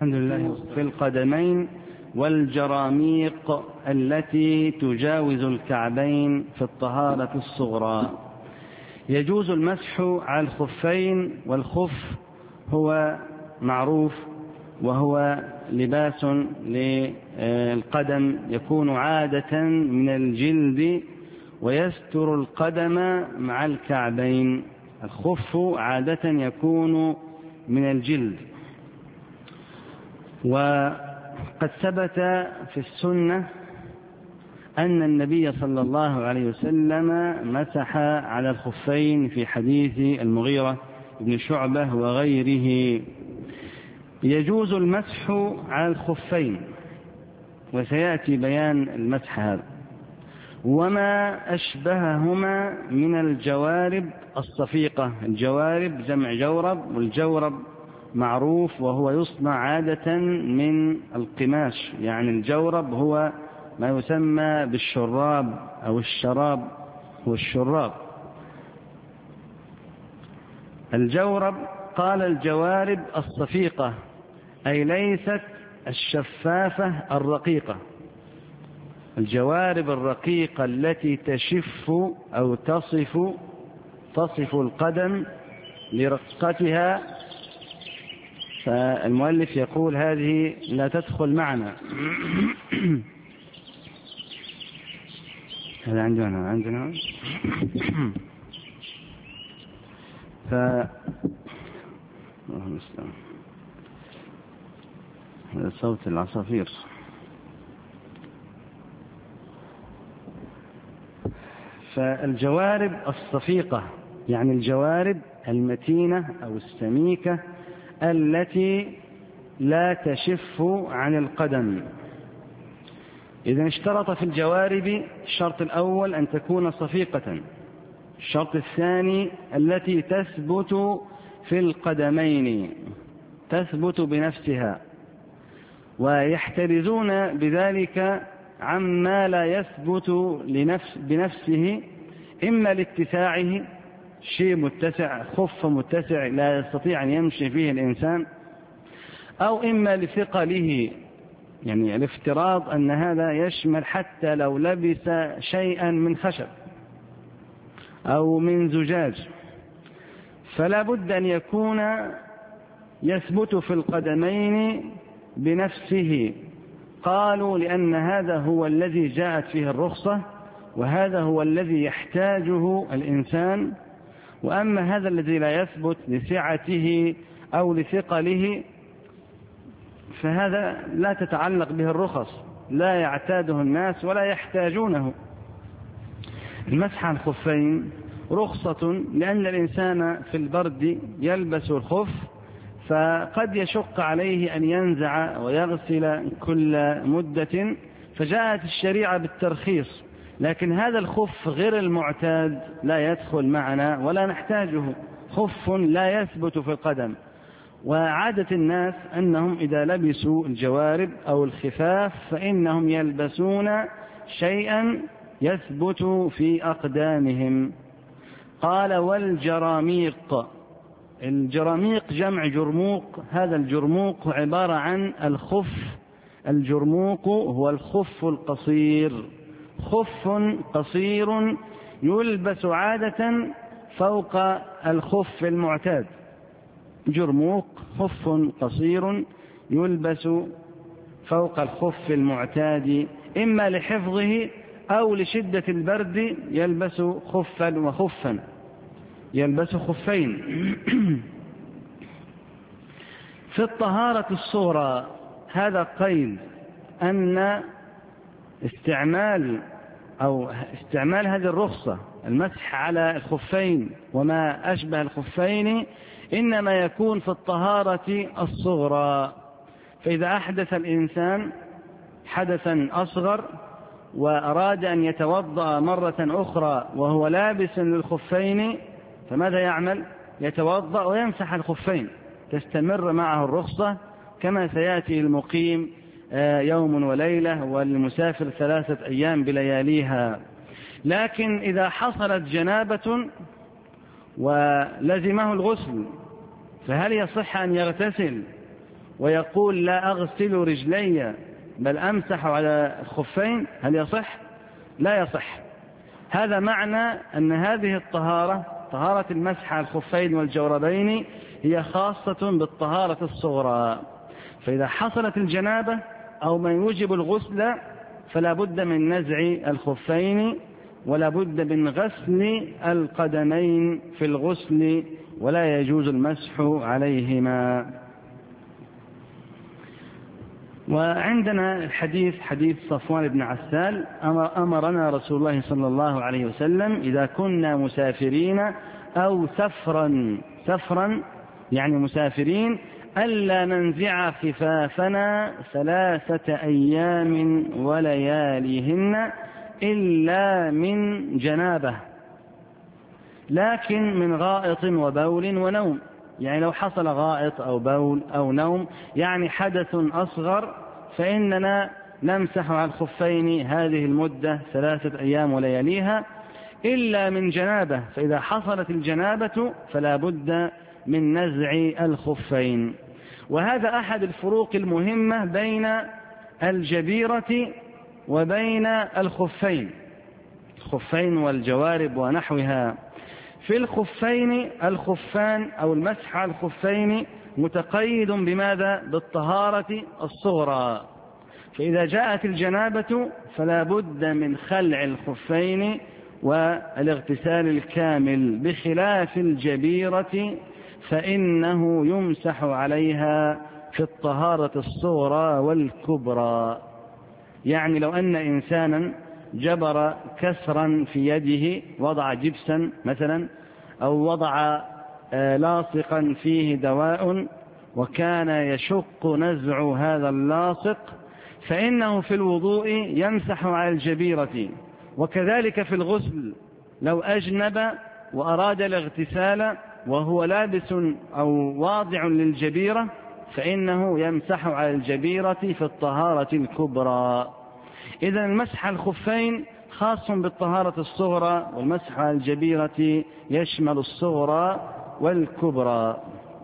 الحمد لله. في القدمين والجراميق التي تجاوز الكعبين في الطهارة الصغرى. يجوز المسح على الخفين، والخف هو معروف وهو لباس للقدم يكون عادة من الجلد ويستر القدم مع الكعبين. الخف عادة يكون من الجلد. وقد ثبت في السنة أن النبي صلى الله عليه وسلم مسح على الخفين في حديث المغيرة بن شعبة وغيره. يجوز المسح على الخفين، وسيأتي بيان المسح هذا، وما أشبههما من الجوارب الصفيقة. الجوارب جمع جورب، والجورب معروف وهو يصنع عادة من القماش، يعني الجورب هو ما يسمى بالشراب أو الشراب هو الشراب. الجورب قال الجوارب الصفيقة، أي ليست الشفافة الرقيقة. الجوارب الرقيقة التي تشف أو تصف القدم لرقتها، فالمؤلف يقول هذه لا تدخل معنا. هذا عندنا هذا صوت العصافير. فالجوارب الصفيقة يعني الجوارب المتينة أو السميكة التي لا تشف عن القدم. إذا اشترط في الجوارب الشرط الأول أن تكون صفيقة، الشرط الثاني التي تثبت في القدمين، تثبت بنفسها، ويحترزون بذلك عما لا يثبت بنفسه، إما لاتساعه، شيء متسع، خف متسع لا يستطيع أن يمشي فيه الإنسان، أو إما لثقله، يعني الافتراض أن هذا يشمل حتى لو لبس شيئا من خشب أو من زجاج، فلا بد أن يكون يثبت في القدمين بنفسه. قالوا لأن هذا هو الذي جاءت فيه الرخصة، وهذا هو الذي يحتاجه الإنسان. وأما هذا الذي لا يثبت لسعته أو لثقله فهذا لا تتعلق به الرخص، لا يعتاده الناس ولا يحتاجونه. المسح على الخفين رخصة، لأن الإنسان في البرد يلبس الخف، فقد يشق عليه أن ينزع ويغسل كل مدة، فجاءت الشريعة بالترخيص. لكن هذا الخف غير المعتاد لا يدخل معنا ولا نحتاجه، خف لا يثبت في القدم. وعادة الناس أنهم إذا لبسوا الجوارب أو الخفاف فإنهم يلبسون شيئا يثبت في أقدامهم. قال والجراميق. الجراميق جمع جرموق، هذا الجرموق عبارة عن الخف. الجرموق هو الخف القصير، خف قصير يلبس عادة فوق الخف المعتاد. جرموق خف قصير يلبس فوق الخف المعتاد، إما لحفظه أو لشدة البرد يلبس خفا وخفا، يلبس خفين. في الطهارة الصغرى هذا قيد أن استعمال هذه الرخصة، المسح على الخفين وما أشبه الخفين، إنما يكون في الطهارة الصغرى. فإذا أحدث الإنسان حدثا أصغر وأراد أن يتوضأ مرة أخرى وهو لابس للخفين، فماذا يعمل؟ يتوضأ ويمسح الخفين، تستمر معه الرخصة، كما سيأتي المقيم يوم وليلة والمسافر 3 أيام بلياليها. لكن إذا حصلت جنابة ولزمه الغسل، فهل يصح أن يغتسل ويقول لا أغسل رجلي بل أمسح على الخفين، هل يصح؟ لا يصح. هذا معنى أن هذه الطهارة، طهارة المسح على الخفين والجوربين، هي خاصة بالطهارة الصغرى. فإذا حصلت الجنابة أو ما يوجب الغسل فلا بد من نزع الخفين ولا بد من غسل القدمين في الغسل، ولا يجوز المسح عليهما. وعندنا الحديث حديث صفوان بن عسال: أمرنا رسول الله صلى الله عليه وسلم إذا كنا مسافرين أو سفرا يعني مسافرين ألا ننزع خفافنا 3 أيام ولياليهن إلا من جنابة، لكن من غائط وبول ونوم. يعني لو حصل غائط أو بول أو نوم يعني حدث أصغر فإننا نمسح على الخفين هذه المدة 3 أيام ولياليها، إلا من جنابة، فإذا حصلت الجنابة فلا بد من نزع الخفين. وهذا أحد الفروق المهمة بين الجبيرة وبين الخفين والجوارب ونحوها. في الخفين الخفان أو المسح على الخفين متقيد بماذا؟ بالطهارة الصغرى، فإذا جاءت الجنابة فلا بد من خلع الخفين والاغتسال الكامل، بخلاف الجبيرة فإنه يمسح عليها في الطهارة الصغرى والكبرى. يعني لو أن إنسانا جبر كسرا في يده، وضع جبسا مثلا أو وضع لاصقا فيه دواء وكان يشق نزع هذا اللاصق، فإنه في الوضوء يمسح على الجبيرة. وكذلك في الغسل لو أجنب وأراد الاغتسال وهو لابس أو واضع للجبيرة فإنه يمسح على الجبيرة في الطهارة الكبرى. إذن المسح على الخفين خاص بالطهارة الصغرى، والمسح على الجبيرة يشمل الصغرى والكبرى.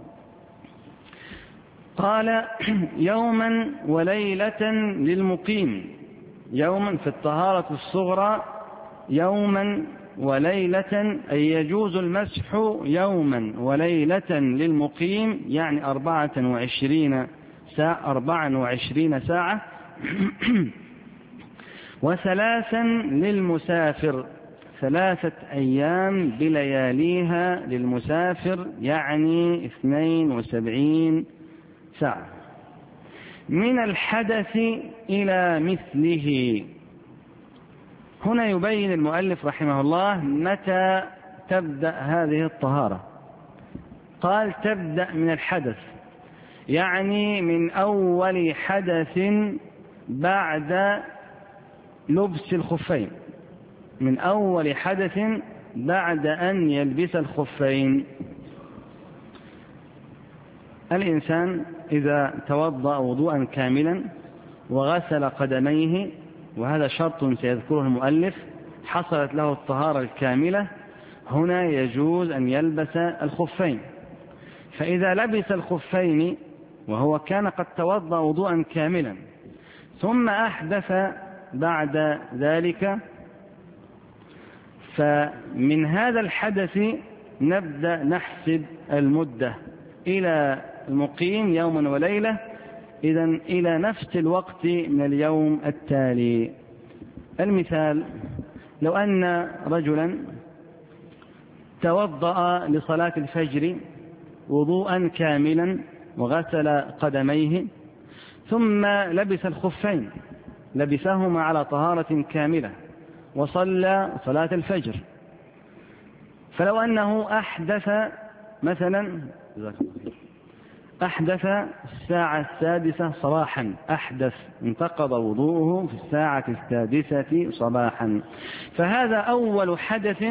قال: يوما وليلة للمقيم. يوما في الطهارة الصغرى يوما وليلة، أي يجوز المسح يوما وليلة للمقيم، يعني 24 ساعة. و3 للمسافر، 3 أيام بلياليها للمسافر، يعني 72 ساعة. من الحدث إلى مثله. هنا يبين المؤلف رحمه الله متى تبدأ هذه الطهارة. قال: تبدأ من الحدث، يعني من أول حدث بعد لبس الخفين، من أول حدث بعد أن يلبس الخفين. الإنسان إذا توضأ وضوءا كاملا وغسل قدميه، وهذا شرط سيذكره المؤلف، حصلت له الطهارة الكاملة، هنا يجوز أن يلبس الخفين. فإذا لبس الخفين وهو كان قد توضأ وضوءا كاملا ثم أحدث بعد ذلك، فمن هذا الحدث نبدأ نحسب المدة إلى المقيم يوما وليلة، إذن إلى نفس الوقت من اليوم التالي. المثال: لو أن رجلا توضأ لصلاة الفجر وضوءا كاملا وغسل قدميه ثم لبس الخفين، لبسهما على طهارة كاملة وصلى صلاة الفجر، فلو أنه أحدث مثلا الساعة 6 صباحا، انتقض وضوءه في الساعة 6 صباحا، فهذا أول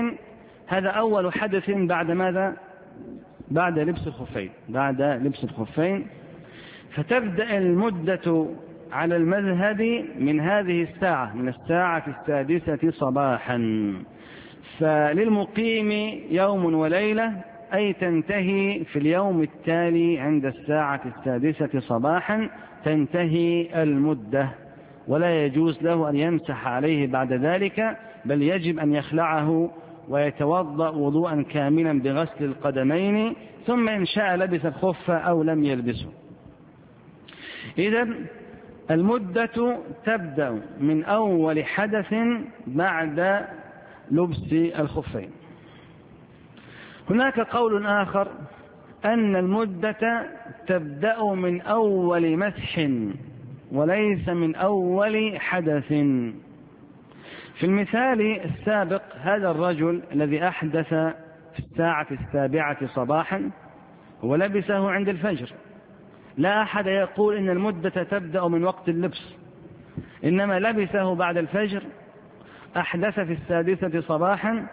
حدث بعد ماذا؟ بعد لبس الخفين. فتبدأ المدة على المذهب من هذه الساعة، من الساعة 6 صباحا. فللمقيم يوم وليلة أي تنتهي في اليوم التالي عند الساعة 6 صباحا تنتهي المدة، ولا يجوز له أن يمسح عليه بعد ذلك، بل يجب أن يخلعه ويتوضأ وضوءا كاملا بغسل القدمين، ثم إن شاء لبس الخف أو لم يلبسه. إذن المدة تبدأ من أول حدث بعد لبس الخفين. هناك قول آخر أن المدة تبدأ من أول مسح وليس من أول حدث. في المثال السابق هذا الرجل الذي أحدث في الساعة 7 صباحا ولبسه عند الفجر، لا أحد يقول إن المدة تبدأ من وقت اللبس، إنما لبسه بعد الفجر، أحدث في 6 صباحا،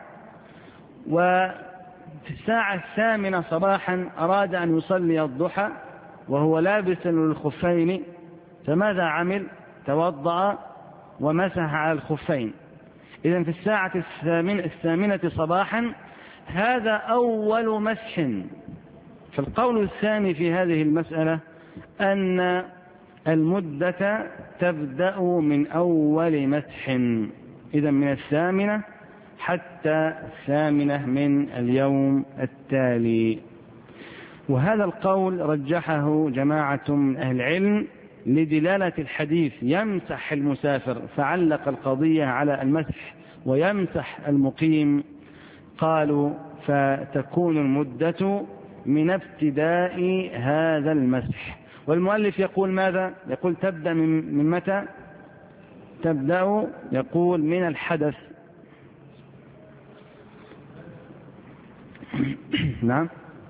وفي الساعة 8 صباحا أراد أن يصلي الضحى وهو لابس للخفين، فماذا عمل؟ توضأ ومسح على الخفين. إذن في الساعة 8 صباحا هذا أول مسح. فالقول الثاني في هذه المسألة أن المدة تبدأ من أول مسح، إذن من 8 حتى 8 من اليوم التالي. وهذا القول رجحه جماعة من أهل العلم لدلالة الحديث يمسح المسافر، فعلق القضية على المسح ويمسح المقيم، قالوا فتكون المدة من ابتداء هذا المسح. والمؤلف يقول ماذا؟ يقول تبدأ من متى؟ تبدأ يقول من الحدث. نعم،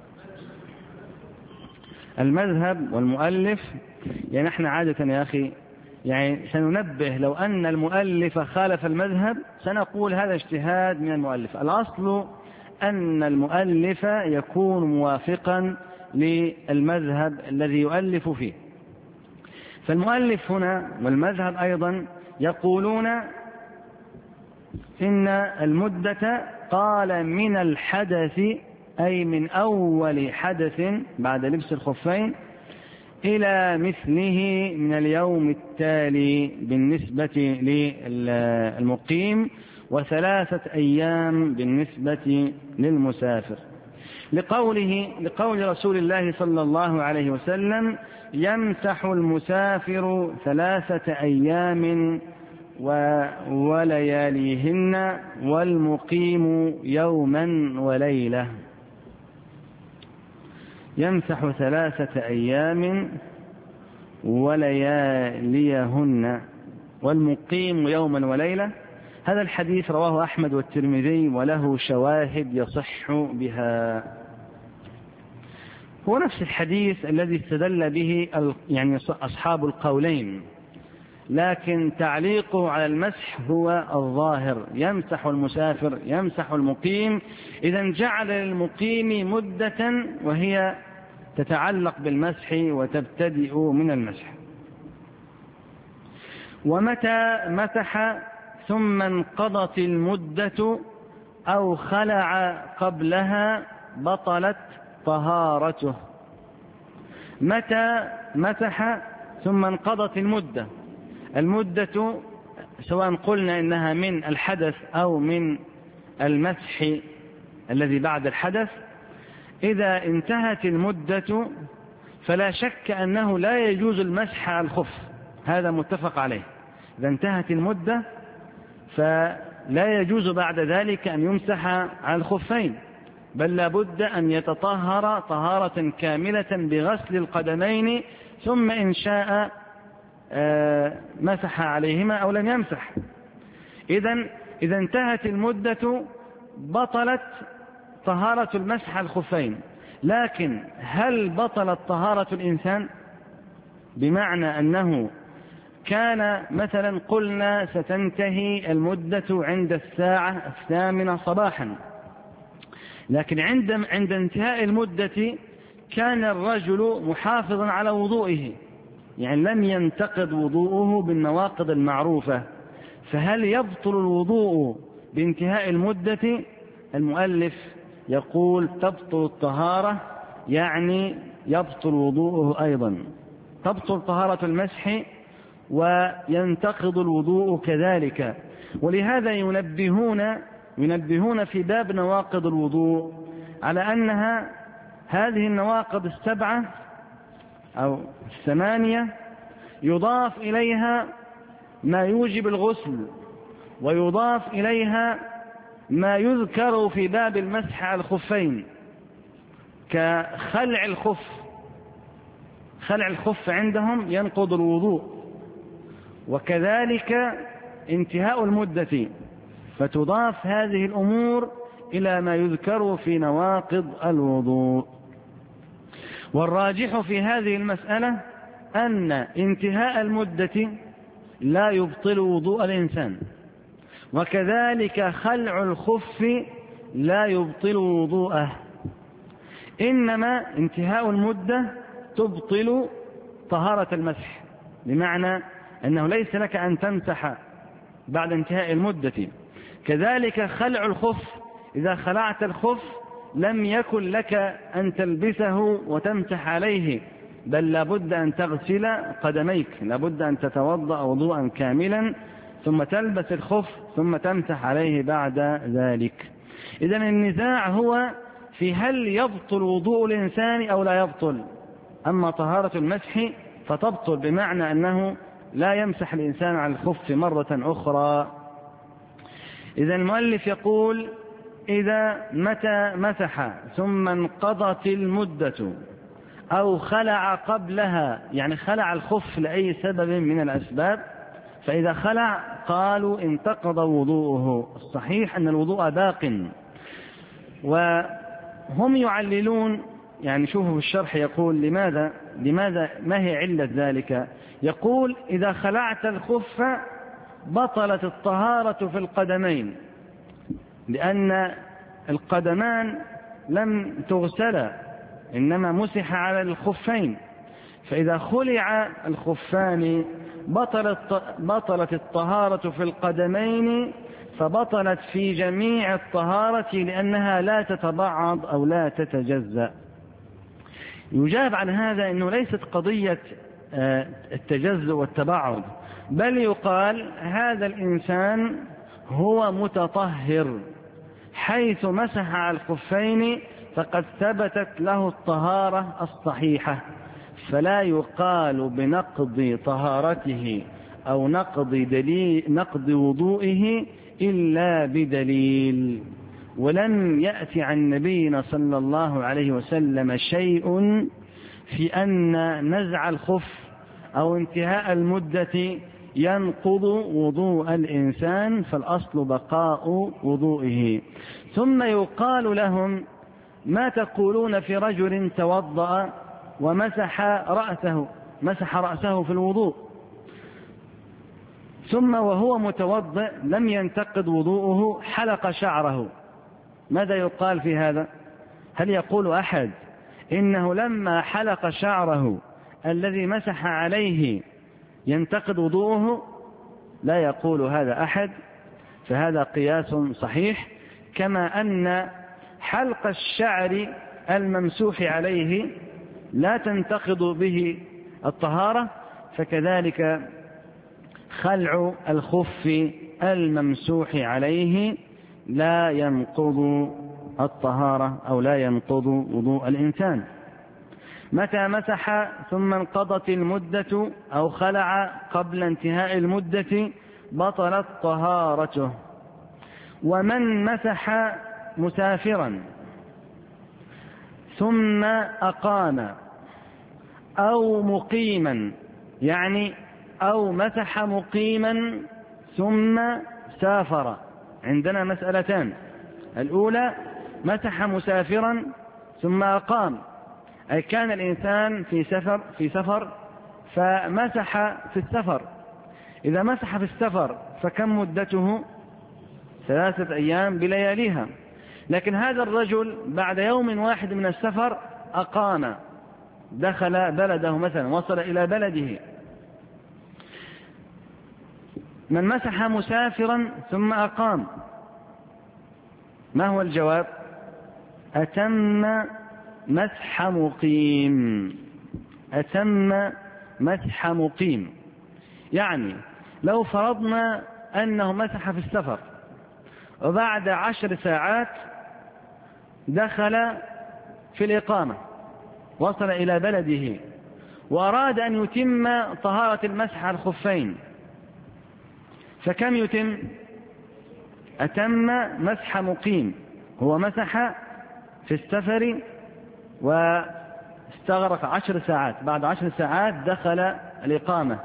المذهب والمؤلف، يعني نحن عادة يا أخي يعني سننبه لو أن المؤلف خالف المذهب سنقول هذا اجتهاد من المؤلف. الأصل أن المؤلف يكون موافقا للمذهب الذي يؤلف فيه. فالمؤلف هنا والمذهب أيضا يقولون إن المدة قال من الحدث، أي من أول حدث بعد لبس الخفين إلى مثله من اليوم التالي بالنسبة للمقيم، و3 أيام بالنسبة للمسافر، لقول رسول الله صلى الله عليه وسلم يمسح المسافر 3 أيام ولياليهن والمقيم يوما وليلة. يمسح 3 أيام ولياليهن والمقيم يوما وليلة. هذا الحديث رواه أحمد والترمذي وله شواهد يصح بها. هو نفس الحديث الذي استدل به يعني أصحاب القولين، لكن تعليقه على المسح هو الظاهر، يمسح المسافر يمسح المقيم، إذا جعل للمقيم مدة وهي تتعلق بالمسح وتبتدئ من المسح. ومتى مسح ثم انقضت المدة أو خلع قبلها بطلت طهارته. متى مسح ثم انقضت المدة سواء قلنا إنها من الحدث أو من المسح الذي بعد الحدث، إذا انتهت المدة فلا شك أنه لا يجوز المسح على الخف، هذا متفق عليه. إذا انتهت المدة فلا يجوز بعد ذلك أن يمسح على الخفين، بل لابد أن يتطهر طهارة كاملة بغسل القدمين، ثم إن شاء مسح عليهما أو لم يمسح. إذا انتهت المدة بطلت طهارة المسح على الخفين، لكن هل بطلت طهارة الإنسان؟ بمعنى أنه كان مثلا قلنا ستنتهي المدة عند الساعة 8 صباحا، لكن عند انتهاء المدة كان الرجل محافظا على وضوئه، يعني لم ينتقض وضوءه بالنواقض المعروفة، فهل يبطل الوضوء بانتهاء المدة؟ المؤلف يقول تبطل الطهارة، يعني يبطل وضوءه أيضا، تبطل طهارة المسح وينتقض الوضوء كذلك. ولهذا ينبهون في باب نواقض الوضوء على أنها هذه النواقض 7 أو 8 يضاف إليها ما يوجب الغسل، ويضاف إليها ما يذكر في باب المسح على الخفين كخلع الخف. خلع الخف عندهم ينقض الوضوء، وكذلك انتهاء المدة، فتضاف هذه الأمور إلى ما يذكر في نواقض الوضوء. والراجح في هذه المسألة أن انتهاء المدة لا يبطل وضوء الإنسان، وكذلك خلع الخف لا يبطل وضوءه، إنما انتهاء المدة تبطل طهارة المسح، بمعنى أنه ليس لك أن تمسح بعد انتهاء المدة. كذلك خلع الخف، إذا خلعت الخف لم يكن لك أن تلبسه وتمسح عليه، بل لابد أن تغسل قدميك، لابد أن تتوضأ وضوءا كاملا ثم تلبس الخف ثم تمسح عليه بعد ذلك. إذن النزاع هو في هل يبطل وضوء الإنسان أو لا يبطل. أما طهارة المسح فتبطل، بمعنى أنه لا يمسح الإنسان على الخف مرة أخرى. إذن المؤلف يقول إذا متى مسح ثم انقضت المدة أو خلع قبلها، يعني خلع الخف لأي سبب من الأسباب، فإذا خلع قالوا انتقض وضوءه. الصحيح أن الوضوء باق. وهم يعللون، يعني شوفوا في الشرح يقول لماذا ما هي علة ذلك. يقول إذا خلعت الخف بطلت الطهارة في القدمين، لأن القدمان لم تغسلا إنما مسح على الخفين، فإذا خلع الخفان بطلت الطهارة في القدمين، فبطلت في جميع الطهارة لأنها لا تتبعض أو لا تتجزأ. يجاب عن هذا أنه ليست قضية التجزؤ والتبعض، بل يقال هذا الإنسان هو متطهر، حيث مسح على الخفين فقد ثبتت له الطهارة الصحيحة، فلا يقال بنقض طهارته أو نقض وضوئه إلا بدليل. ولم يأتي عن نبينا صلى الله عليه وسلم شيء في أن نزع الخف أو انتهاء المدة ينقض وضوء الإنسان، فالأصل بقاء وضوئه. ثم يقال لهم ما تقولون في رجل توضأ ومسح رأسه في الوضوء، ثم وهو متوضئ لم ينتقض وضوءه حلق شعره، ماذا يقال في هذا؟ هل يقول أحد إنه لما حلق شعره الذي مسح عليه ينتقض وضوءه؟ لا يقول هذا أحد، فهذا قياس صحيح. كما أن حلق الشعر الممسوح عليه لا تنتقض به الطهارة، فكذلك خلع الخف الممسوح عليه لا ينقض الطهارة أو لا ينقض وضوء الإنسان. متى مسح ثم انقضت المدة أو خلع قبل انتهاء المدة بطلت طهارته. ومن مسح مسافرا ثم أقام أو مقيما، يعني أو مسح مقيما ثم سافر، عندنا مسألتان. الأولى مسح مسافرا ثم أقام، أي كان الإنسان في سفر فمسح في السفر. إذا مسح في السفر فكم مدته؟ 3 أيام بلياليها. لكن هذا الرجل بعد يوم واحد من السفر أقام، دخل بلده مثلا، وصل إلى بلده. من مسح مسافرا ثم أقام، ما هو الجواب؟ أتم مسح مقيم. أتم مسح مقيم يعني لو فرضنا أنه مسح في السفر وبعد 10 ساعات دخل في الإقامة، وصل إلى بلده وأراد أن يتم طهارة المسح على الخفين، فكم يتم؟ أتم مسح مقيم. هو مسح في السفر واستغرق 10 ساعات، بعد 10 ساعات دخل الإقامة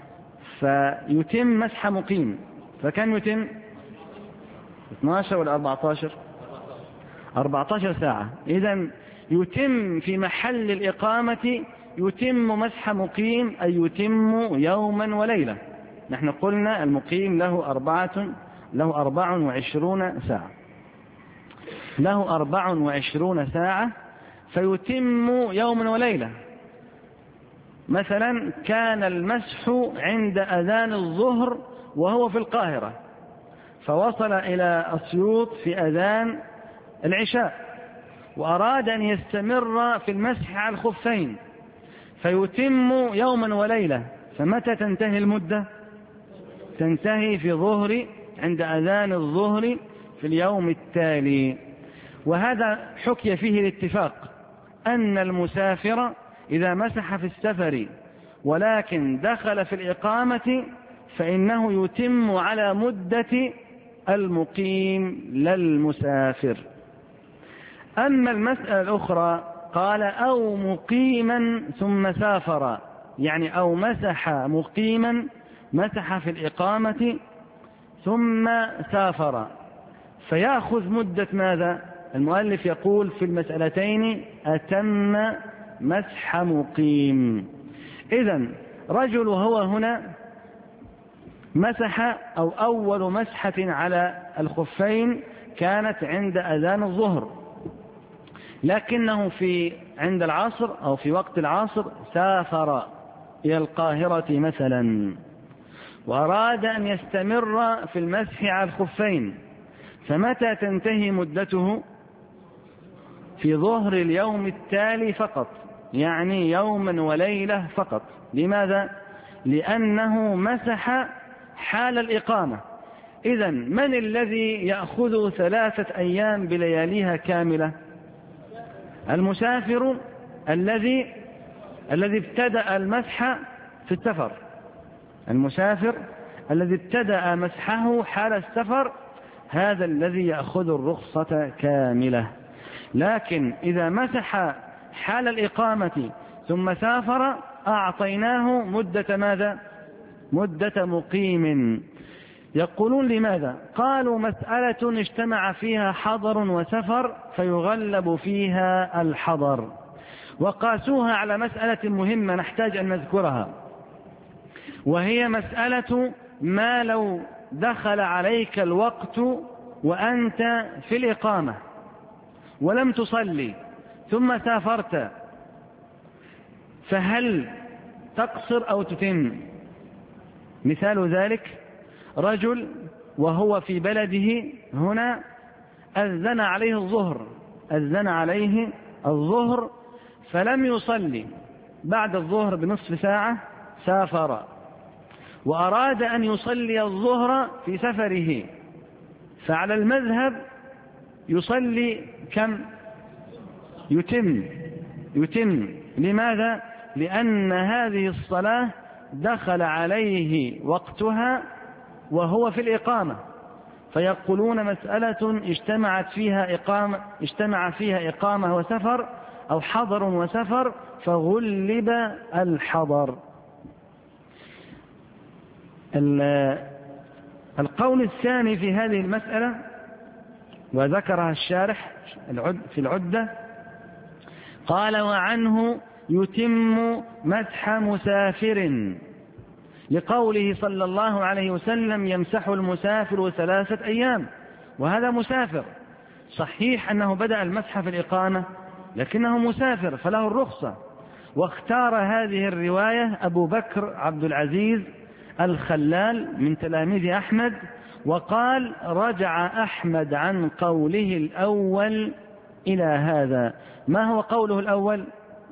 فيتم مسح مقيم، فكم يتم؟ 12 ولا 14؟ 14 ساعة. إذن يتم في محل الإقامة، يتم مسح مقيم أي يتم يوما وليلة. نحن قلنا المقيم له 24 ساعة، له 24 ساعة فيتم يوما وليلة. مثلا كان المسح عند أذان الظهر وهو في القاهرة، فوصل إلى أسيوط في أذان العشاء وأراد أن يستمر في المسح على الخفين، فيتم يوما وليلة. فمتى تنتهي المدة؟ تنتهي في ظهر، عند أذان الظهر في اليوم التالي. وهذا حكي فيه الاتفاق أن المسافر إذا مسح في السفر ولكن دخل في الإقامة فإنه يتم على مدة المقيم للمسافر. أما المسألة الأخرى قال أو مقيما ثم سافر، يعني أو مسح مقيما، مسح في الإقامة ثم سافر، فيأخذ مدة ماذا؟ المؤلف يقول في المسألتين أتم مسح مقيم. إذن رجل هو هنا مسح أو أول مسحة على الخفين كانت عند أذان الظهر، لكنه عند العصر أو في وقت العصر سافر إلى القاهرة مثلا وأراد أن يستمر في المسح على الخفين، فمتى تنتهي مدته؟ في ظهر اليوم التالي فقط، يعني يوما وليلة فقط. لماذا؟ لأنه مسح حال الإقامة. إذن من الذي يأخذ 3 أيام بلياليها كاملة؟ المسافر الذي ابتدأ المسح في السفر، المسافر الذي ابتدأ مسحه حال السفر، هذا الذي يأخذ الرخصة كاملة. لكن إذا مسح حال الإقامة ثم سافر أعطيناه مدة ماذا؟ مدة مقيم. يقولون لماذا؟ قالوا مسألة اجتمع فيها حضر وسفر فيغلب فيها الحضر، وقاسوها على مسألة مهمة نحتاج أن نذكرها، وهي مسألة ما لو دخل عليك الوقت وأنت في الإقامة ولم تصلي ثم سافرت، فهل تقصر أو تتم؟ مثال ذلك رجل وهو في بلده هنا أذن عليه الظهر فلم يصلي، بعد الظهر بنصف ساعة سافر وأراد أن يصلي الظهر في سفره، فعلى المذهب يصلي كم؟ يتم. لماذا؟ لأن هذه الصلاة دخل عليه وقتها وهو في الإقامة، فيقولون مسألة اجتمع فيها إقامة وسفر أو حضر وسفر فغلب الحضر. القول الثاني في هذه المسألة وذكرها الشارح في العدة، قال وعنه يتم مسح مسافر، لقوله صلى الله عليه وسلم يمسح المسافر 3 أيام، وهذا مسافر صحيح أنه بدأ المسح في الإقامة لكنه مسافر فله الرخصة. واختار هذه الرواية أبو بكر عبد العزيز الخلال من تلاميذ أحمد، وقال رجع أحمد عن قوله الأول إلى هذا. ما هو قوله الأول؟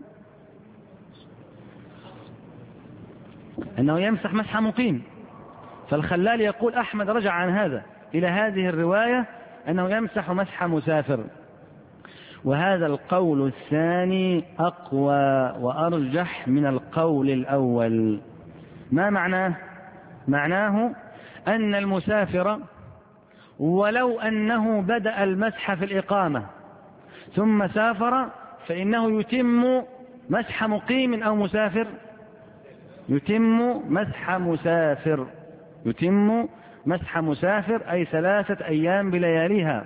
أنه يمسح مسح مقيم. فالخلال يقول أحمد رجع عن هذا إلى هذه الرواية أنه يمسح مسح مسافر، وهذا القول الثاني أقوى وأرجح من القول الأول. ما معناه؟ معناه أن المسافر ولو أنه بدأ المسح في الإقامة ثم سافر فإنه يتم مسح مقيم أو مسافر، يتم مسح مسافر، يتم مسح مسافر أي 3 أيام بلياليها.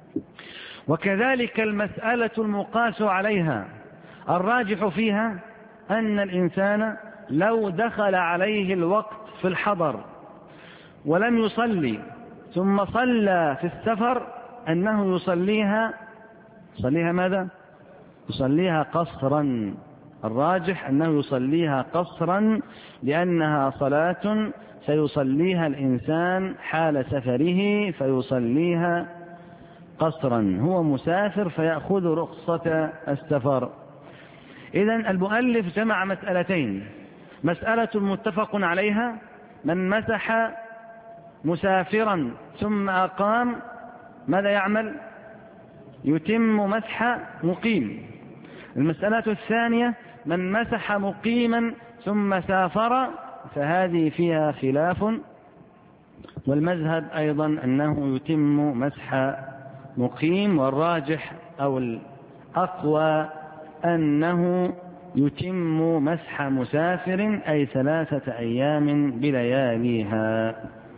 وكذلك المسألة المقاس عليها الراجح فيها أن الإنسان لو دخل عليه الوقت في الحضر ولم يصلي ثم صلى في السفر أنه يصليها ماذا؟ يصليها قصرا. الراجح أنه يصليها قصرا لأنها صلاة سيصليها الإنسان حال سفره فيصليها قصرا، هو مسافر فيأخذ رخصة السفر. إذن المؤلف جمع مسألتين: مسألة متفق عليها من مسح مسافرا ثم أقام ماذا يعمل؟ يتم مسح مقيم. المسألة الثانية من مسح مقيما ثم سافر فهذه فيها خلاف، والمذهب أيضا أنه يتم مسح مقيم، والراجح أو الأقوى أنه يتم مسح مسافر أي 3 أيام بلياليها.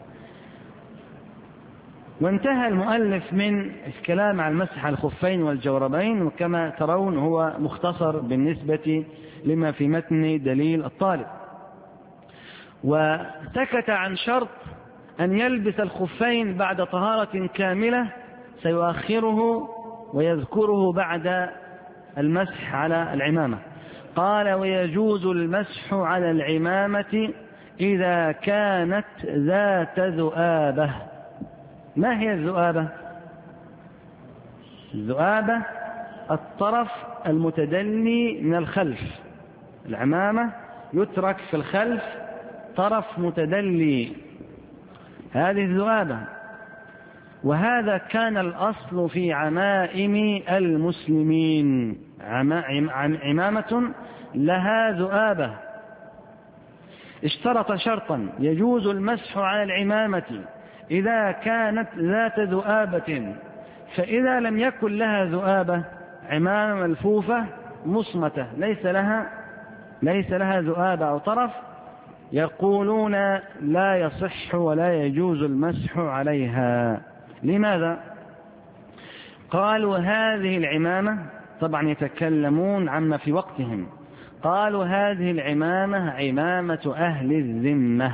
وانتهى المؤلف من الكلام عن مسح الخفين والجوربين، وكما ترون هو مختصر بالنسبة لما في متن دليل الطالب، وسكت عن شرط أن يلبس الخفين بعد طهارة كاملة سيؤخره ويذكره بعد المسح على العمامة. قال: ويجوز المسح على العمامة إذا كانت ذات ذؤابة. ما هي الذؤابة؟ الذؤابة الطرف المتدلي من الخلف، العمامة يترك في الخلف طرف متدلي، هذه الذؤابة. وهذا كان الأصل في عمائم المسلمين، عمامة لها ذؤابة. اشترط شرطا: يجوز المسح على العمامة إذا كانت ذات ذؤابة، فإذا لم يكن لها ذؤابة، عمامة ملفوفة مصمتة ليس لها ذؤابة أو طرف، يقولون لا يصح ولا يجوز المسح عليها. لماذا؟ قالوا هذه العمامة، طبعا يتكلمون عما في وقتهم، قالوا هذه العمامة عمامة أهل الذمة،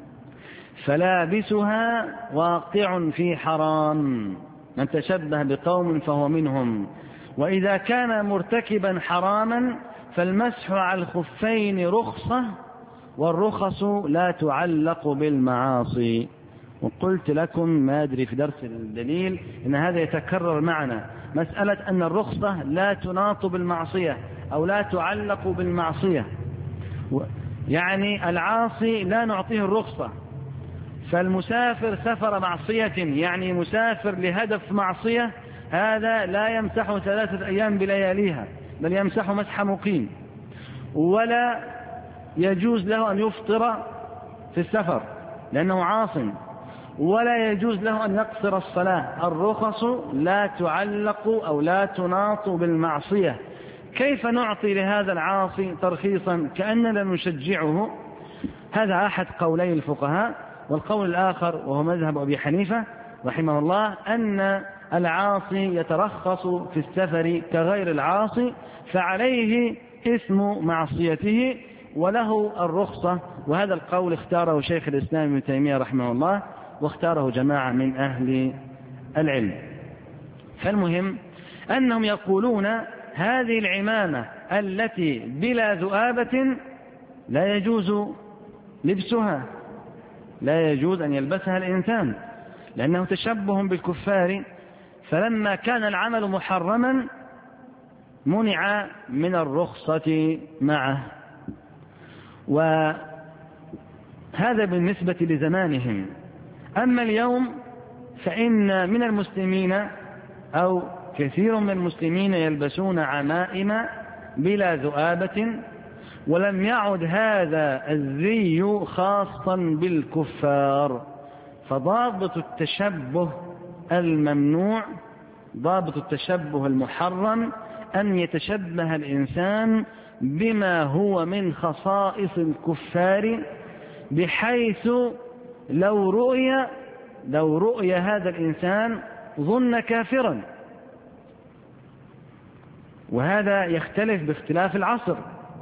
فلابسها واقع في حرام، من تشبه بقوم فهو منهم. وإذا كان مرتكبا حراما فالمسح على الخفين رخصة، والرخص لا تعلق بالمعاصي. وقلت لكم ما أدري في درس الدليل إن هذا يتكرر معنا، مسألة أن الرخصة لا تناط بالمعصية أو لا تعلق بالمعصية، يعني العاصي لا نعطيه الرخصة. فالمسافر سفر معصية، يعني مسافر لهدف معصية، هذا لا يمسح 3 أيام بلياليها، بل يمسح مسح مقيم. ولا يجوز له أن يفطر في السفر لأنه عاص، ولا يجوز له أن يقصر الصلاة. الرخص لا تعلق أو لا تناط بالمعصية. كيف نعطي لهذا العاصي ترخيصا كأننا نشجعه؟ هذا أحد قولي الفقهاء. والقول الآخر وهو مذهب أبي حنيفة رحمه الله أن العاصي يترخص في السفر كغير العاصي، فعليه إثم معصيته وله الرخصة. وهذا القول اختاره شيخ الإسلام ابن تيمية رحمه الله، واختاره جماعة من أهل العلم. فالمهم أنهم يقولون هذه العمامة التي بلا ذؤابة لا يجوز لبسها، لا يجوز أن يلبسها الإنسان، لأنه تشبه بالكفار. فلما كان العمل محرما منع من الرخصة معه. وهذا بالنسبة لزمانهم. أما اليوم فإن من المسلمين أو كثير من المسلمين يلبسون عمائم بلا ذؤابة، ولم يعد هذا الزي خاصا بالكفار. فضابط التشبه الممنوع، ضابط التشبه المحرم، أن يتشبه الإنسان بما هو من خصائص الكفار، بحيث لو رؤي هذا الإنسان ظن كافرا. وهذا يختلف باختلاف العصر.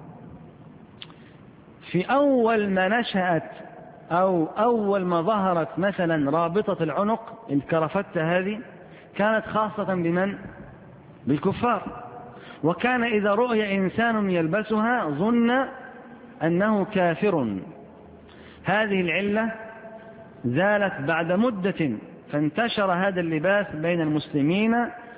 في أول ما نشأت أو أول ما ظهرت مثلا رابطة العنق الكرافتة هذه، كانت خاصة بمن؟ بالكفار. وكان إذا رؤي إنسان يلبسها ظن أنه كافر. هذه العلة زالت بعد مدة، فانتشر هذا اللباس بين المسلمين،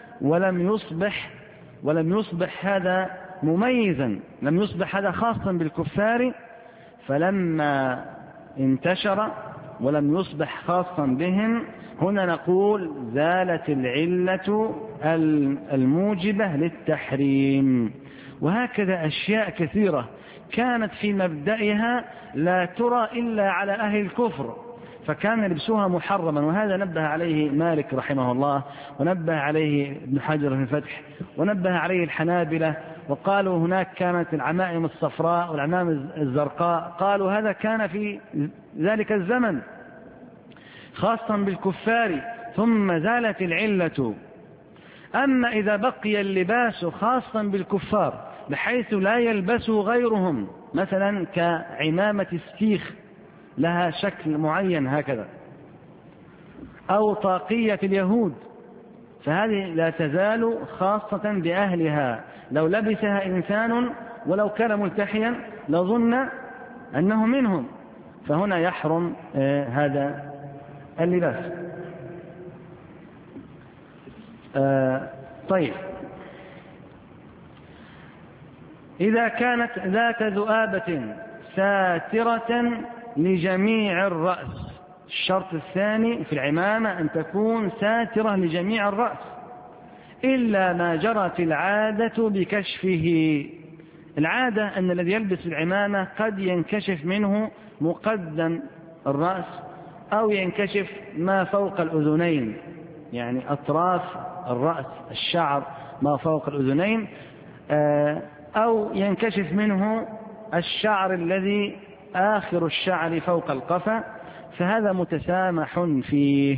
ولم يصبح هذا مميزا، لم يصبح هذا خاصا بالكفار. فلما انتشر ولم يصبح خاصا بهم، هنا نقول زالت العلة الموجبة للتحريم. وهكذا أشياء كثيرة كانت في مبدئها لا ترى إلا على أهل الكفر، فكان لبسها محرما. وهذا نبه عليه مالك رحمه الله، ونبه عليه ابن حجر في الفتح، ونبه عليه الحنابلة، وقالوا هناك كانت العمائم الصفراء والعمائم الزرقاء، قالوا هذا كان في ذلك الزمن خاصا بالكفار، ثم زالت العلة. أما إذا بقي اللباس خاصا بالكفار بحيث لا يلبسه غيرهم، مثلا كعمامة السيخ لها شكل معين هكذا، أو طاقية اليهود، فهذه لا تزال خاصة بأهلها. لو لبسها إنسان ولو كان ملتحيا لظن أنه منهم، فهنا يحرم هذا اللباس. طيب، إذا كانت ذات ذؤابة ساترة لجميع الرأس، الشرط الثاني في العمامة أن تكون ساترة لجميع الرأس، إلا ما جرت العادة بكشفه. العادة أن الذي يلبس العمامة قد ينكشف منه مقدم الرأس، أو ينكشف ما فوق الأذنين، يعني أطراف الرأس، الشعر ما فوق الأذنين، أو ينكشف منه الشعر الذي آخر الشعر فوق القفا، فهذا متسامح فيه.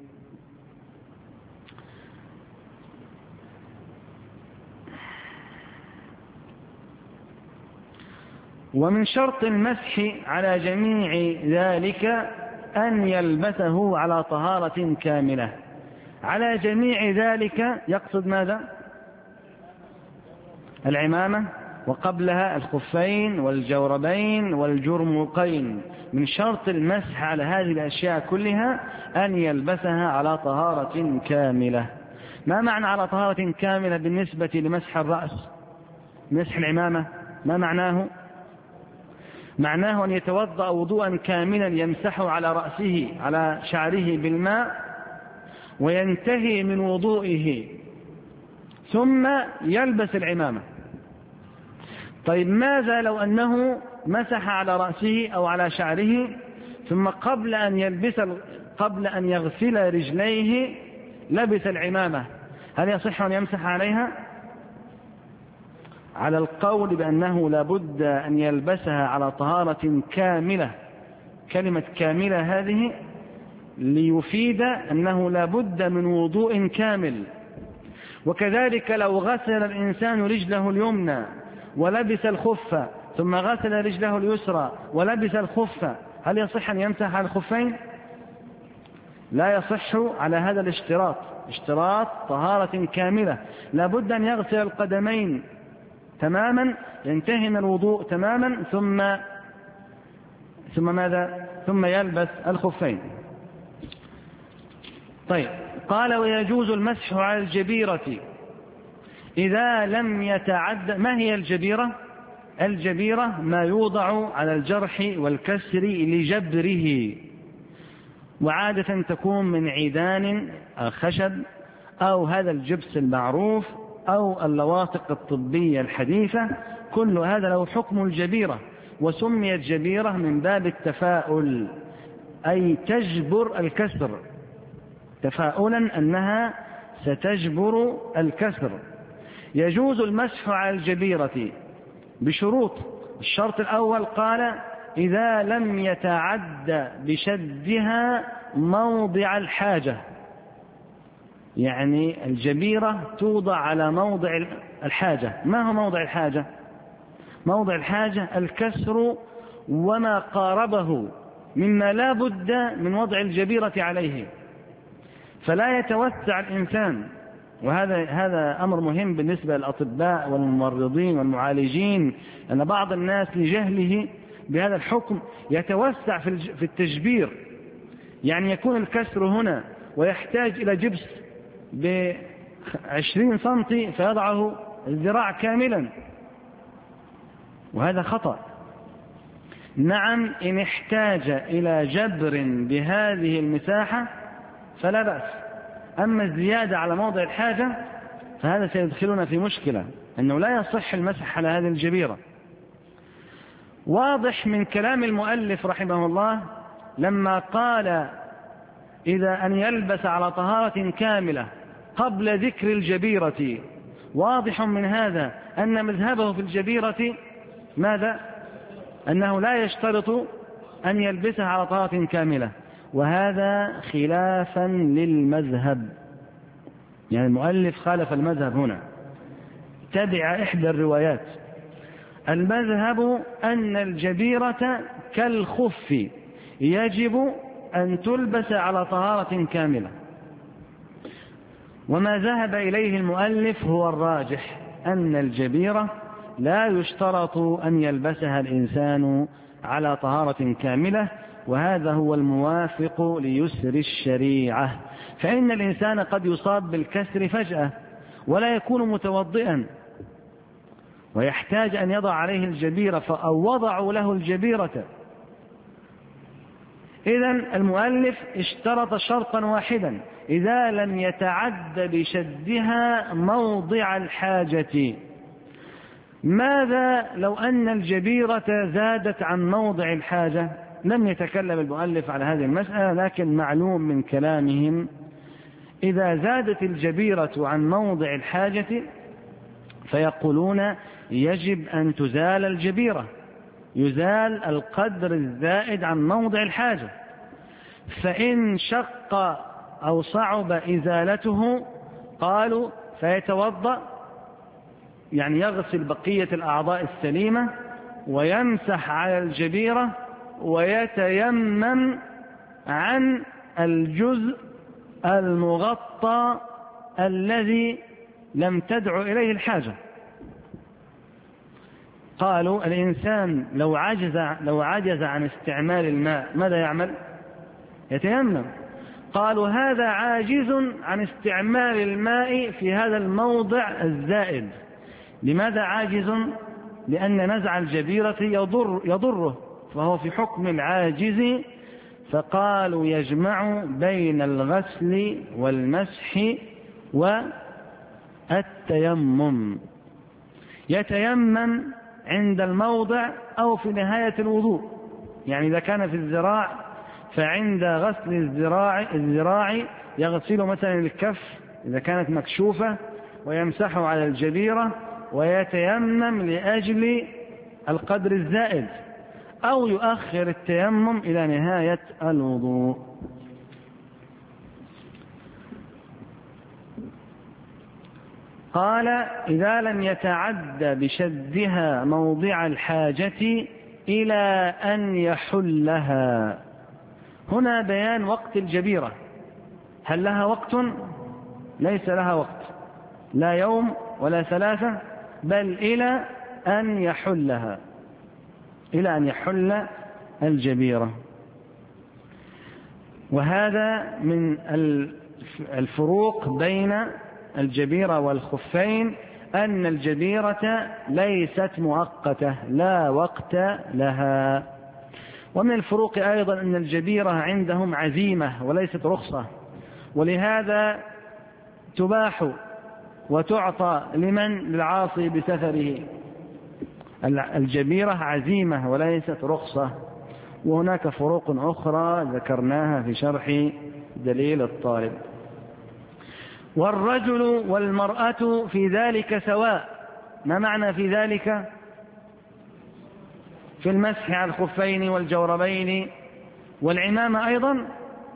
ومن شرط المسح على جميع ذلك أن يلبسه على طهارة كاملة. على جميع ذلك يقصد ماذا؟ العمامة، وقبلها الخفين والجوربين والجرموقين. من شرط المسح على هذه الأشياء كلها أن يلبسها على طهارة كاملة. ما معنى على طهارة كاملة بالنسبة لمسح الرأس؟ مسح العمامة ما معناه؟ معناه أن يتوضأ وضوءا كاملا يمسحه على رأسه على شعره بالماء، وينتهي من وضوئه ثم يلبس العمامة. طيب، ماذا لو أنه مسح على رأسه أو على شعره ثم قبل أن يغسل رجليه لبس العمامة، هل يصح أن يمسح عليها؟ على القول بأنه لابد أن يلبسها على طهارة كاملة. كلمة كاملة هذه ليفيد أنه لابد من وضوء كامل. وكذلك لو غسل الإنسان رجله اليمنى ولبس الخف، ثم غسل رجله اليسرى ولبس الخف، هل يصح أن يمسح على الخفين؟ لا يصح على هذا الاشتراط، اشتراط طهارة كاملة. لابد أن يغسل القدمين تماما، ينتهي من الوضوء تماما، ثم ماذا؟ ثم يلبس الخفين. طيب، قال ويجوز المسح على الجبيرة إذا لم يتعد. ما هي الجبيرة؟ الجبيرة ما يوضع على الجرح والكسر لجبره، وعادة تكون من عيدان خشب أو هذا الجبس المعروف أو اللواطق الطبية الحديثة، كل هذا له حكم الجبيرة، وسميت جبيرة من باب التفاؤل، أي تجبر الكسر، تفاؤلا أنها ستجبر الكسر. يجوز المسح على الجبيرة بشروط. الشرط الأول قال إذا لم يتعد بشدها موضع الحاجة، يعني الجبيرة توضع على موضع الحاجة. ما هو موضع الحاجة؟ موضع الحاجة الكسر وما قاربه مما لا بد من وضع الجبيرة عليه، فلا يتوسع الإنسان. وهذا أمر مهم بالنسبة للأطباء والممرضين والمعالجين، أن بعض الناس لجهله بهذا الحكم يتوسع في التجبير، يعني يكون الكسر هنا ويحتاج إلى جبس ب20 سنتي فيضعه الذراع كاملا، وهذا خطأ. نعم إن احتاج إلى جبر بهذه المساحة فلا بأس، أما الزيادة على موضع الحاجة فهذا سيدخلنا في مشكلة، أنه لا يصح المسح على هذه الجبيرة. واضح من كلام المؤلف رحمه الله لما قال إذا أن يلبس على طهارة كاملة قبل ذكر الجبيرة، واضح من هذا أن مذهبه في الجبيرة ماذا؟ أنه لا يشترط أن يلبسها على طهارة كاملة، وهذا خلافا للمذهب، يعني المؤلف خالف المذهب هنا، تبع إحدى الروايات. المذهب أن الجبيرة كالخف يجب أن تلبس على طهارة كاملة، وما ذهب إليه المؤلف هو الراجح، أن الجبيرة لا يشترط أن يلبسها الإنسان على طهارة كاملة، وهذا هو الموافق ليسر الشريعة. فإن الإنسان قد يصاب بالكسر فجأة ولا يكون متوضئا ويحتاج أن يضع عليه الجبيرة، أو وضعوا له الجبيرة. إذن المؤلف اشترط شرطا واحدا: إذا لم يتعد بشدها موضع الحاجة. ماذا لو أن الجبيرة زادت عن موضع الحاجة؟ لم يتكلم المؤلف على هذه المسألة، لكن معلوم من كلامهم إذا زادت الجبيرة عن موضع الحاجة فيقولون يجب أن تزال الجبيرة، يزال القدر الزائد عن موضع الحاجة. فإن شق أو صعب إزالته قالوا فيتوضأ، يعني يغسل بقية الأعضاء السليمة ويمسح على الجبيرة ويتيمم عن الجزء المغطى الذي لم تدع إليه الحاجة. قالوا الإنسان لو عجز عن استعمال الماء ماذا يعمل؟ يتيمم. قالوا هذا عاجز عن استعمال الماء في هذا الموضع الزائد. لماذا عاجز؟ لأن نزع الجبيرة يضره، فهو في حكم العاجز. فقالوا يجمع بين الغسل والمسح والتيمم، يتيمم عند الموضع أو في نهاية الوضوء، يعني إذا كان في الذراع فعند غسل الذراع يغسل مثلا الكف إذا كانت مكشوفة ويمسحه على الجبيرة ويتيمم لأجل القدر الزائد، أو يؤخر التيمم إلى نهاية الوضوء. قال إذا لم يتعد بشدها موضع الحاجة إلى أن يحلها. هنا بيان وقت الجبيرة، هل لها وقت؟ ليس لها وقت، لا يوم ولا ثلاثة، بل إلى أن يحلها، إلى أن يحل الجبيرة. وهذا من الفروق بين الجبيرة والخفين أن الجبيرة ليست مؤقتة لا وقت لها. ومن الفروق أيضا أن الجبيرة عندهم عزيمة وليست رخصة، ولهذا تباح وتعطى للعاصي بسفره. الجبيرة عزيمة وليست رخصة. وهناك فروق أخرى ذكرناها في شرح دليل الطالب. والرجل والمرأة في ذلك سواء. ما معنى في ذلك؟ في المسح على الخفين والجوربين والعمامة أيضا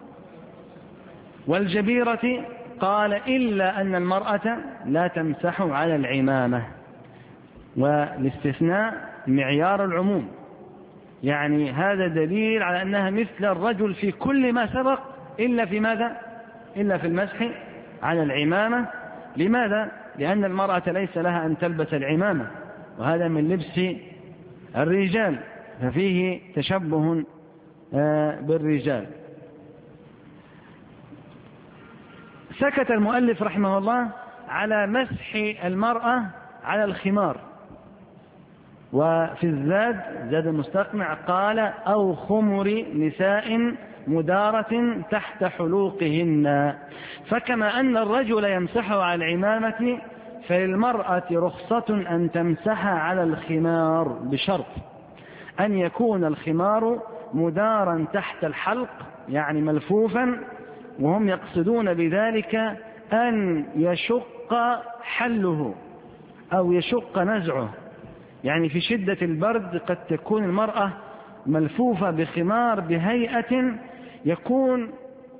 والجبيرة. قال إلا أن المرأة لا تمسح على العمامة، والاستثناء معيار العموم، يعني هذا دليل على أنها مثل الرجل في كل ما سبق إلا في ماذا؟ إلا في المسح على العمامة. لماذا؟ لأن المرأة ليس لها أن تلبس العمامة، وهذا من لبس الرجال، ففيه تشبه بالرجال. سكت المؤلف رحمه الله على مسح المرأة على الخمار. وفي زاد المستقنع قال أو خمر نساء مدارة تحت حلوقهن. فكما أن الرجل يمسح على العمامة فللمرأة رخصة أن تمسح على الخمار، بشرط أن يكون الخمار مدارا تحت الحلق، يعني ملفوفا، وهم يقصدون بذلك أن يشق حله أو يشق نزعه. يعني في شدة البرد قد تكون المرأة ملفوفة بخمار بهيئة يكون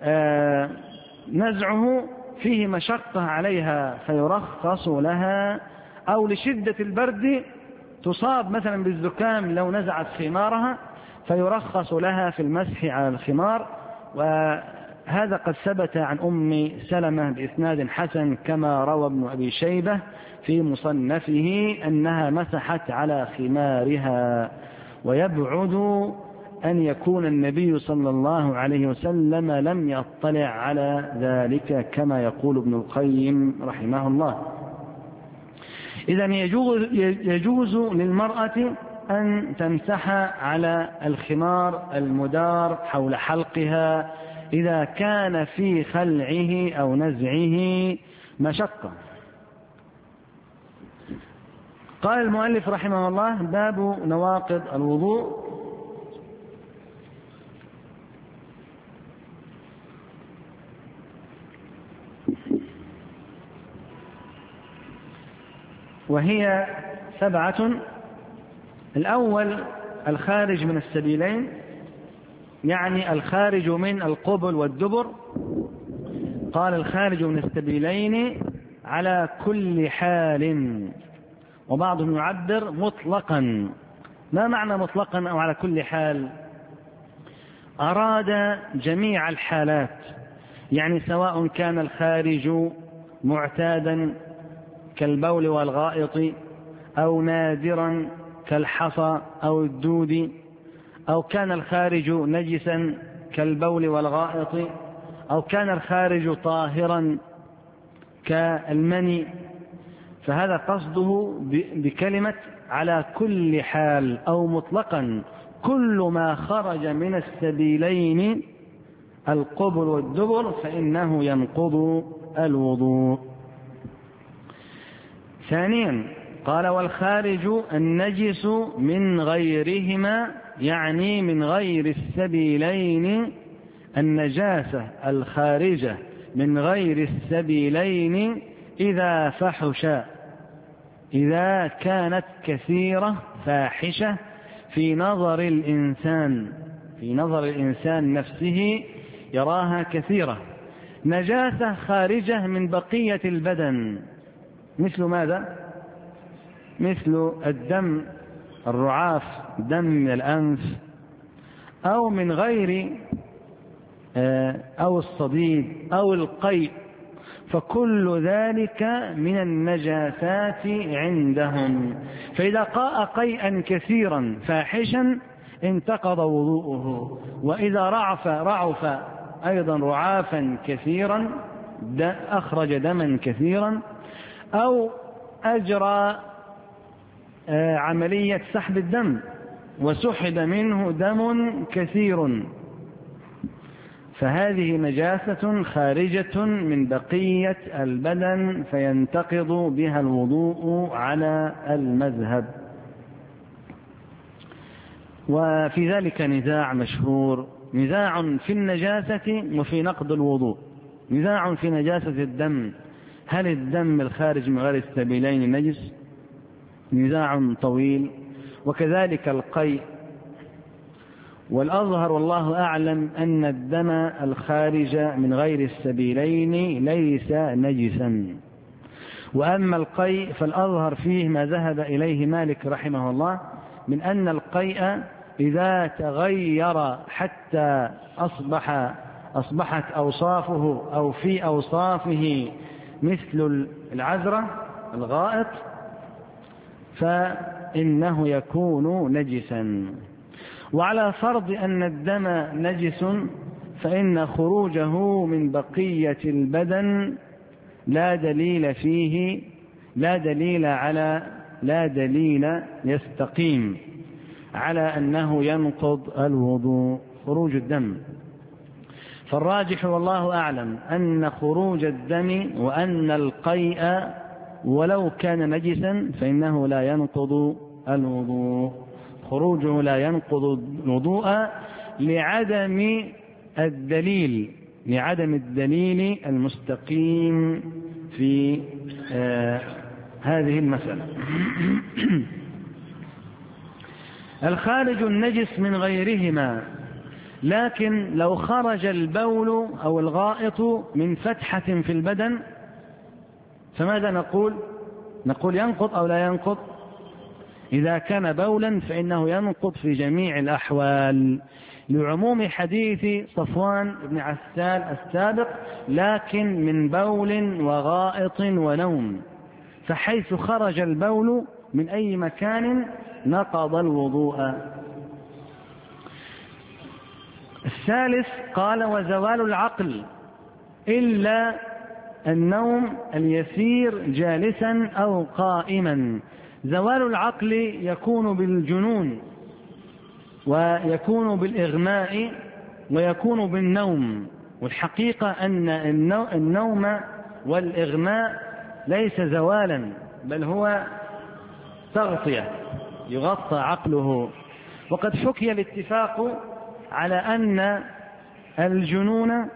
نزعه فيه مشقة عليها فيرخص لها، أو لشدة البرد تصاب مثلا بالزكام لو نزعت خمارها فيرخص لها في المسح على الخمار. وهذا قد ثبت عن أم سلمة بإسناد حسن كما روى ابن أبي شيبة في مصنفه أنها مسحت على خمارها. ويبعد أن يكون النبي صلى الله عليه وسلم لم يطلع على ذلك كما يقول ابن القيم رحمه الله. إذن يجوز للمرأة أن تمسح على الخمار المدار حول حلقها إذا كان في خلعه أو نزعه مشقة. قال المؤلف رحمه الله باب نواقض الوضوء. وهي 7. الأول الخارج من السبيلين، يعني الخارج من القبل والدبر. قال الخارج من السبيلين على كل حال، وبعضهم يعبر مطلقا. ما معنى مطلقا أو على كل حال؟ أراد جميع الحالات، يعني سواء كان الخارج معتادا كالبول والغائط، أو نادرا كالحصى أو الدود، أو كان الخارج نجسا كالبول والغائط، أو كان الخارج طاهرا كالمني. فهذا قصده بكلمة على كل حال أو مطلقا، كل ما خرج من السبيلين القبل والدبر فإنه ينقض الوضوء. ثانيا قال والخارج النجس من غيرهما، يعني من غير السبيلين. النجاسة الخارجة من غير السبيلين إذا فحش، إذا كانت كثيرة فاحشة في نظر الإنسان نفسه يراها كثيرة. نجاسة خارجة من بقية البدن، مثل ماذا؟ مثل الدم، الرعاف، دم من الأنف، أو من غير أو الصديد أو القيء، فكل ذلك من النجاسات عندهم. فإذا قاء قيئا كثيرا فاحشا انتقض وضوءه، وإذا رعف أيضا رعافا كثيرا أخرج دما كثيرا، أو أجرى عملية سحب الدم وسحب منه دم كثير، فهذه نجاسة خارجة من بقية البدن فينتقض بها الوضوء على المذهب. وفي ذلك نزاع مشهور، نزاع في النجاسة وفي نقض الوضوء. نزاع في نجاسة الدم، هل الدم الخارج من غير السبيلين نجس؟ نزاع طويل. وكذلك القيء، والأظهر والله أعلم أن الدم الخارج من غير السبيلين ليس نجسا. وأما القيء فالأظهر فيه ما ذهب إليه مالك رحمه الله من أن القيء إذا تغير حتى أصبحت أوصافه أو في أوصافه مثل العذرة الغائط فإنه يكون نجسا. وعلى فرض أن الدم نجس فإن خروجه من بقية البدن لا دليل فيه، لا دليل يستقيم على أنه ينقض الوضوء خروج الدم. فالراجح والله أعلم أن خروج الدم وأن القيء ولو كان نجسا فإنه لا ينقض الوضوء، خروجه لا ينقض الوضوء لعدم الدليل المستقيم في هذه المسألة. الخارج النجس من غيرهما، لكن لو خرج البول أو الغائط من فتحة في البدن فماذا نقول؟ نقول ينقض أو لا ينقض؟ إذا كان بولا فإنه ينقض في جميع الأحوال لعموم حديث صفوان بن عسال السابق، لكن من بول وغائط ونوم، فحيث خرج البول من أي مكان نقض الوضوء. الثالث قال وزوال العقل إلا النوم اليسير جالسا أو قائما. زوال العقل يكون بالجنون ويكون بالإغماء ويكون بالنوم، والحقيقة أن النوم والإغماء ليس زوالا بل هو تغطية، يغطى عقله. وقد حكي الاتفاق على أن الجنون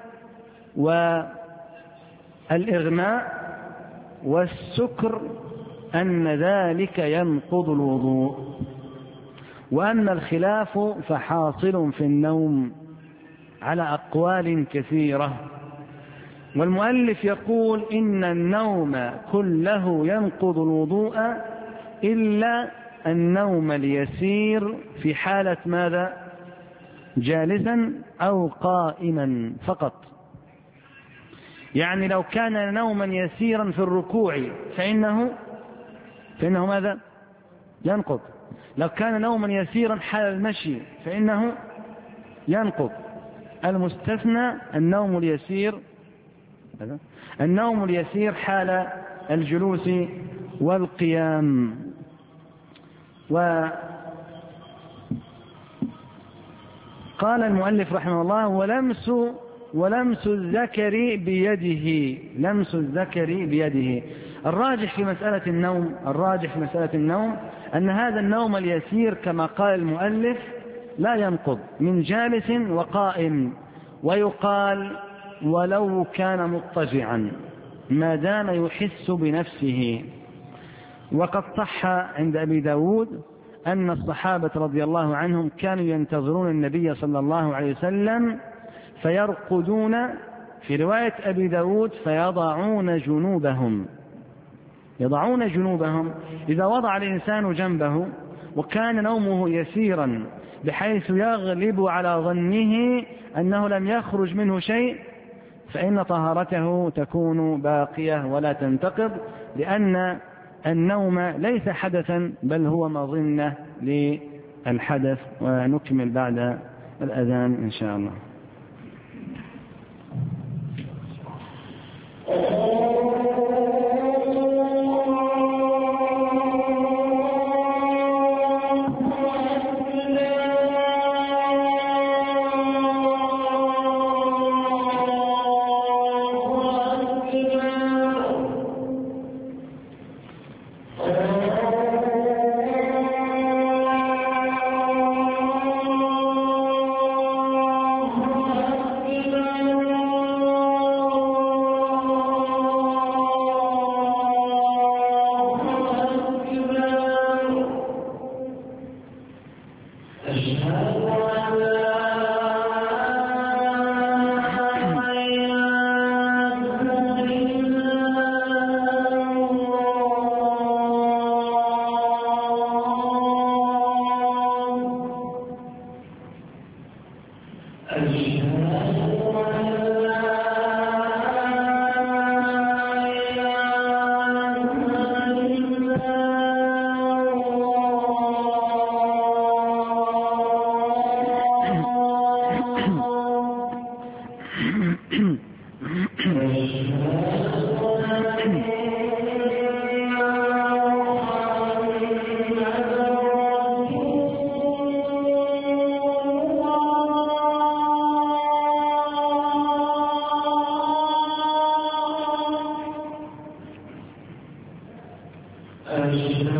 والإغماء والسكر أن ذلك ينقض الوضوء، وأما الخلاف فحاصل في النوم على أقوال كثيرة. والمؤلف يقول إن النوم كله ينقض الوضوء إلا النوم اليسير في حالة ماذا؟ جالسا أو قائما فقط. يعني لو كان نوما يسيرا في الركوع فإنه ماذا؟ ينقض. لو كان نوما يسيرا حال المشي فإنه ينقض. المستثنى النوم اليسير حال الجلوس والقيام. وقال المؤلف رحمه الله ولمس الذكر بيده. الراجح في مسألة النوم أن هذا النوم اليسير كما قال المؤلف لا ينقض من جالس وقائم، ويقال ولو كان مضطجعا ما دام يحس بنفسه. وقد صح عند أبي داود أن الصحابة رضي الله عنهم كانوا ينتظرون النبي صلى الله عليه وسلم فيرقدون، في رواية أبي داود فيضعون جنوبهم إذا وضع الإنسان جنبه وكان نومه يسيرا بحيث يغلب على ظنه أنه لم يخرج منه شيء فإن طهارته تكون باقية ولا تنتقض، لأن النوم ليس حدثا بل هو مظنة للحدث. ونكمل بعد الأذان إن شاء الله.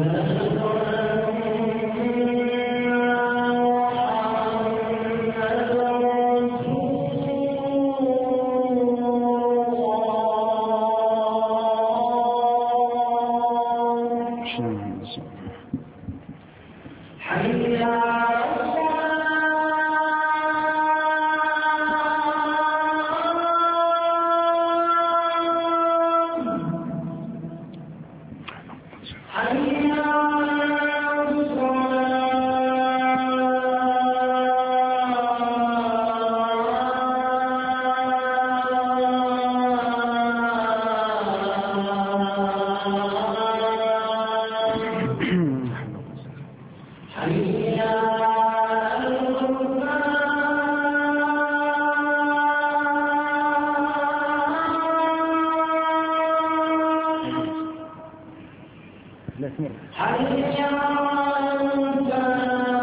حي على الفلاح